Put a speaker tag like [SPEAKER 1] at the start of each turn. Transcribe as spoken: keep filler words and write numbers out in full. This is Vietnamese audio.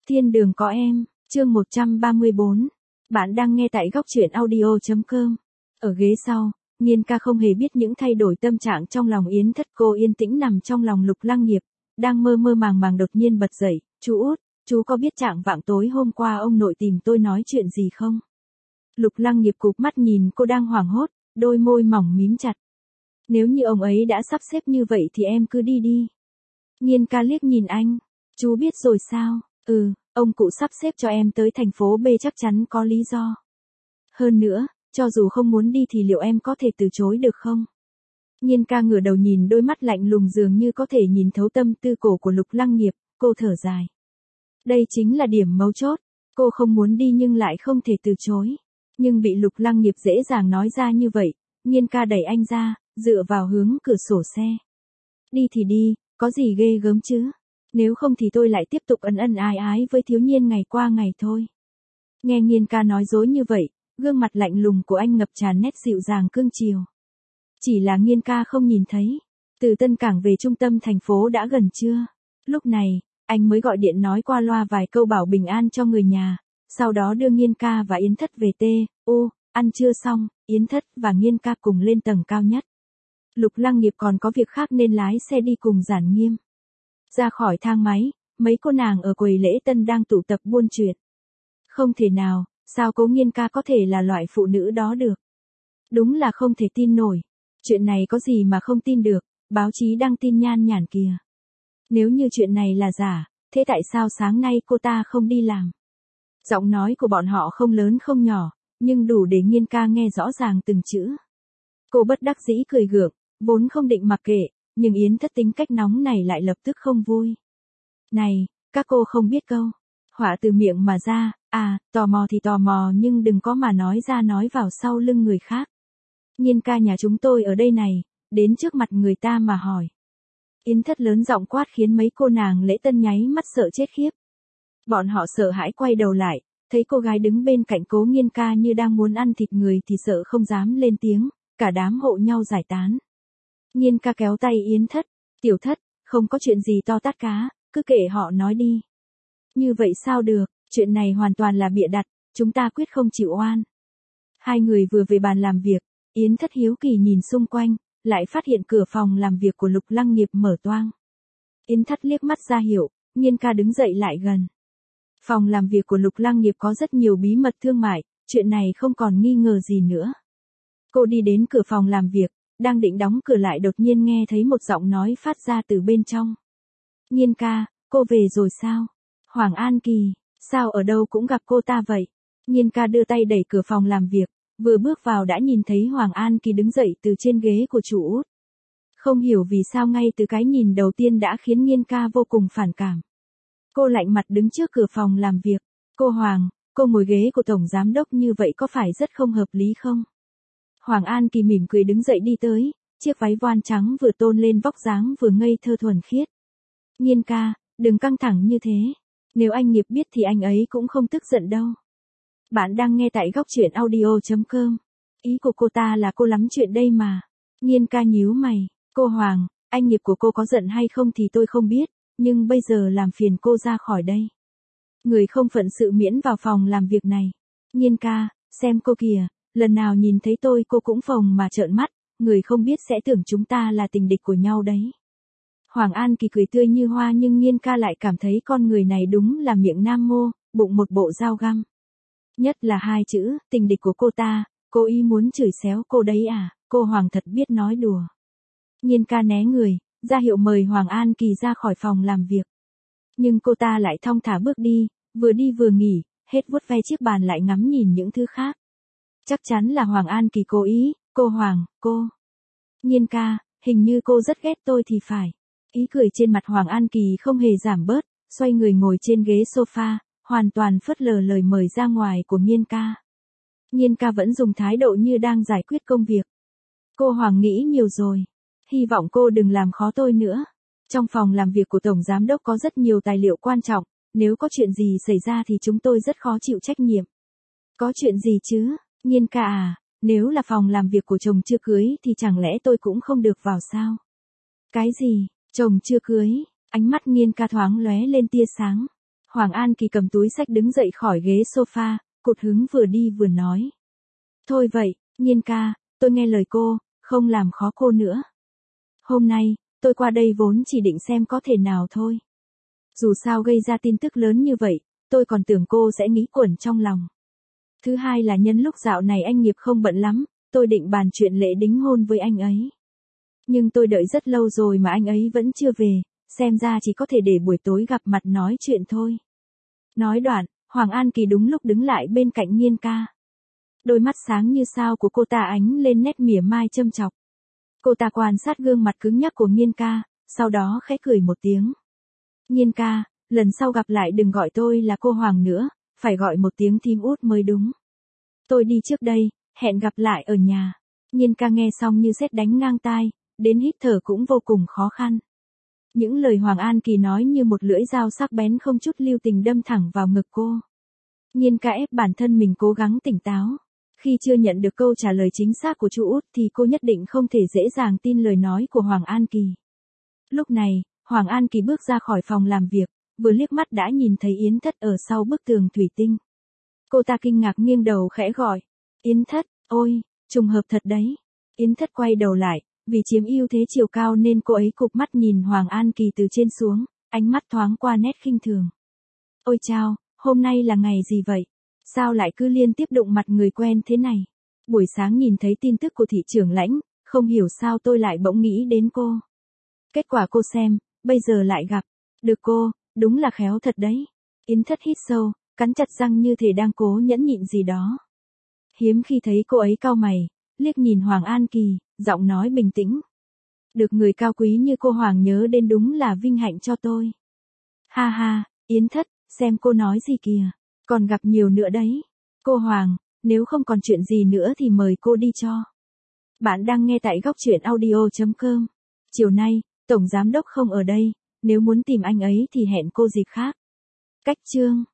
[SPEAKER 1] Thiên đường có em, chương một trăm ba mươi bốn. Bạn đang nghe tại góc truyện audio chấm com. Ở ghế sau, Nhiên ca không hề biết những thay đổi tâm trạng trong lòng Yến Thất. Cô yên tĩnh nằm trong lòng Lục Lăng Nghiệp, đang mơ mơ màng màng đột nhiên bật dậy. Chú út, chú có biết trạng vạng tối hôm qua ông nội tìm tôi nói chuyện gì không? Lục Lăng Nghiệp cụp mắt nhìn cô đang hoảng hốt, đôi môi mỏng mím chặt. Nếu như ông ấy đã sắp xếp như vậy thì em cứ đi đi. Nhiên ca liếc nhìn anh. Chú biết rồi sao? Ừ, ông cụ sắp xếp cho em tới thành phố B chắc chắn có lý do. Hơn nữa, cho dù không muốn đi thì liệu em có thể từ chối được không? Nhiên ca ngửa đầu nhìn đôi mắt lạnh lùng dường như có thể nhìn thấu tâm tư cổ của Lục Lăng Nghiệp, cô thở dài. Đây chính là điểm mấu chốt, cô không muốn đi nhưng lại không thể từ chối. Nhưng bị Lục Lăng Nghiệp dễ dàng nói ra như vậy, Nhiên ca đẩy anh ra, dựa vào hướng cửa sổ xe. Đi thì đi, có gì ghê gớm chứ? Nếu không thì tôi lại tiếp tục ân ân ái ái với thiếu niên ngày qua ngày thôi. Nghe Nhiên ca nói dối như vậy, gương mặt lạnh lùng của anh ngập tràn nét dịu dàng cương chiều. Chỉ là Nhiên ca không nhìn thấy. Từ Tân Cảng về trung tâm thành phố đã gần trưa. Lúc này, anh mới gọi điện nói qua loa vài câu bảo bình an cho người nhà. Sau đó đưa Nhiên ca và Yến Thất về T, U, ăn trưa xong, Yến Thất và Nhiên ca cùng lên tầng cao nhất. Lục Lăng Nghiệp còn có việc khác nên lái xe đi cùng Giản Nghiêm. Ra khỏi thang máy, mấy cô nàng ở quầy lễ tân đang tụ tập buôn chuyện. Không thể nào, sao Cố Nhiên ca có thể là loại phụ nữ đó được? Đúng là không thể tin nổi. Chuyện này có gì mà không tin được, báo chí đăng tin nhan nhản kìa. Nếu như chuyện này là giả, thế tại sao sáng nay cô ta không đi làm? Giọng nói của bọn họ không lớn không nhỏ, nhưng đủ để Nhiên ca nghe rõ ràng từng chữ. Cô bất đắc dĩ cười gượng, vốn không định mặc kệ, nhưng Yến Thất tính cách nóng này lại lập tức không vui. Này, các cô không biết câu. Họa từ miệng mà ra, à, tò mò thì tò mò nhưng đừng có mà nói ra nói vào sau lưng người khác. Nhiên ca nhà chúng tôi ở đây này, đến trước mặt người ta mà hỏi. Yến Thất lớn giọng quát khiến mấy cô nàng lễ tân nháy mắt sợ chết khiếp. Bọn họ sợ hãi quay đầu lại, thấy cô gái đứng bên cạnh Cố Nhiên ca như đang muốn ăn thịt người thì sợ không dám lên tiếng, cả đám hộ nhau giải tán. Nhiên ca kéo tay Yến Thất, Tiểu Thất, không có chuyện gì to tát cá, cứ kệ họ nói đi. Như vậy sao được, chuyện này hoàn toàn là bịa đặt, chúng ta quyết không chịu oan. Hai người vừa về bàn làm việc, Yến Thất hiếu kỳ nhìn xung quanh, lại phát hiện cửa phòng làm việc của Lục Lăng Nghiệp mở toang. Yến Thất liếc mắt ra hiệu, Nhiên ca đứng dậy lại gần. Phòng làm việc của Lục Lăng Nghiệp có rất nhiều bí mật thương mại, chuyện này không còn nghi ngờ gì nữa. Cô đi đến cửa phòng làm việc, đang định đóng cửa lại đột nhiên nghe thấy một giọng nói phát ra từ bên trong. Nhiên ca, cô về rồi sao? Hoàng An Kỳ, sao ở đâu cũng gặp cô ta vậy? Nhiên ca đưa tay đẩy cửa phòng làm việc, vừa bước vào đã nhìn thấy Hoàng An Kỳ đứng dậy từ trên ghế của chủ út. Không hiểu vì sao ngay từ cái nhìn đầu tiên đã khiến Nhiên ca vô cùng phản cảm. Cô lạnh mặt đứng trước cửa phòng làm việc. Cô Hoàng, cô ngồi ghế của tổng giám đốc như vậy có phải rất không hợp lý không? Hoàng An Kỳ mỉm cười đứng dậy đi tới, chiếc váy voan trắng vừa tôn lên vóc dáng vừa ngây thơ thuần khiết. Nhiên ca, đừng căng thẳng như thế. Nếu anh Nghiệp biết thì anh ấy cũng không tức giận đâu. Bạn đang nghe tại góc truyện audio chấm com. Ý của cô ta là cô lắm chuyện đây mà. Nhiên ca nhíu mày. Cô Hoàng, anh Nghiệp của cô có giận hay không thì tôi không biết, nhưng bây giờ làm phiền cô ra khỏi đây. Người không phận sự miễn vào phòng làm việc này. Nhiên ca, xem cô kìa, lần nào nhìn thấy tôi cô cũng phồng mà trợn mắt, người không biết sẽ tưởng chúng ta là tình địch của nhau đấy. Hoàng An Kỳ cười tươi như hoa nhưng Nhiên ca lại cảm thấy con người này đúng là miệng nam mô, bụng một bộ dao găm. Nhất là hai chữ, tình địch của cô ta, cô ý muốn chửi xéo cô đấy à, cô Hoàng thật biết nói đùa. Nhiên ca né người, ra hiệu mời Hoàng An Kỳ ra khỏi phòng làm việc. Nhưng cô ta lại thong thả bước đi, vừa đi vừa nghỉ, hết vuốt ve chiếc bàn lại ngắm nhìn những thứ khác. Chắc chắn là Hoàng An Kỳ cố ý, cô Hoàng, cô. Nhiên ca, hình như cô rất ghét tôi thì phải. Ý cười trên mặt Hoàng An Kỳ không hề giảm bớt, xoay người ngồi trên ghế sofa, hoàn toàn phớt lờ lời mời ra ngoài của Nhiên ca. Nhiên ca vẫn dùng thái độ như đang giải quyết công việc. Cô Hoàng nghĩ nhiều rồi. Hy vọng cô đừng làm khó tôi nữa. Trong phòng làm việc của Tổng Giám Đốc có rất nhiều tài liệu quan trọng, nếu có chuyện gì xảy ra thì chúng tôi rất khó chịu trách nhiệm. Có chuyện gì chứ, Nhiên ca à, nếu là phòng làm việc của chồng chưa cưới thì chẳng lẽ tôi cũng không được vào sao? Cái gì, chồng chưa cưới, ánh mắt Nhiên ca thoáng lóe lên tia sáng. Hoàng An Kỳ cầm túi xách đứng dậy khỏi ghế sofa, cụt hứng vừa đi vừa nói. Thôi vậy, Nhiên ca, tôi nghe lời cô, không làm khó cô nữa. Hôm nay, tôi qua đây vốn chỉ định xem có thể nào thôi. Dù sao gây ra tin tức lớn như vậy, tôi còn tưởng cô sẽ nghĩ quẩn trong lòng. Thứ hai là nhân lúc dạo này anh nghiệp không bận lắm, tôi định bàn chuyện lễ đính hôn với anh ấy. Nhưng tôi đợi rất lâu rồi mà anh ấy vẫn chưa về, xem ra chỉ có thể để buổi tối gặp mặt nói chuyện thôi. Nói đoạn, Hoàng An Kỳ đúng lúc đứng lại bên cạnh Nhiên ca. Đôi mắt sáng như sao của cô ta ánh lên nét mỉa mai châm chọc. Cô ta quan sát gương mặt cứng nhắc của Nhiên ca, sau đó khẽ cười một tiếng. Nhiên ca, lần sau gặp lại đừng gọi tôi là cô Hoàng nữa, phải gọi một tiếng thím út mới đúng. Tôi đi trước đây, hẹn gặp lại ở nhà. Nhiên ca nghe xong như sét đánh ngang tai, đến hít thở cũng vô cùng khó khăn. Những lời Hoàng An Kỳ nói như một lưỡi dao sắc bén không chút lưu tình đâm thẳng vào ngực cô. Nhiên ca ép bản thân mình cố gắng tỉnh táo. Khi chưa nhận được câu trả lời chính xác của chú út thì cô nhất định không thể dễ dàng tin lời nói của Hoàng An Kỳ. Lúc này, Hoàng An Kỳ bước ra khỏi phòng làm việc, vừa liếc mắt đã nhìn thấy Yến Thất ở sau bức tường thủy tinh. Cô ta kinh ngạc nghiêng đầu khẽ gọi. Yến Thất, ôi, trùng hợp thật đấy. Yến Thất quay đầu lại, vì chiếm ưu thế chiều cao nên cô ấy cụp mắt nhìn Hoàng An Kỳ từ trên xuống, ánh mắt thoáng qua nét khinh thường. Ôi chao, hôm nay là ngày gì vậy? Sao lại cứ liên tiếp đụng mặt người quen thế này? Buổi sáng nhìn thấy tin tức của thị trưởng Lãnh, không hiểu sao tôi lại bỗng nghĩ đến cô. Kết quả cô xem, bây giờ lại gặp. Được cô, đúng là khéo thật đấy. Yến Thất hít sâu, cắn chặt răng như thể đang cố nhẫn nhịn gì đó. Hiếm khi thấy cô ấy cau mày, liếc nhìn Hoàng An Kỳ, giọng nói bình tĩnh. Được người cao quý như cô Hoàng nhớ đến đúng là vinh hạnh cho tôi. Ha ha, Yến Thất, xem cô nói gì kìa, còn gặp nhiều nữa đấy. Cô Hoàng, nếu không còn chuyện gì nữa thì mời cô đi cho. Bạn đang nghe tại góc truyện audio chấm com. Chiều nay, Tổng Giám Đốc không ở đây, nếu muốn tìm anh ấy thì hẹn cô dịp khác. Cách chương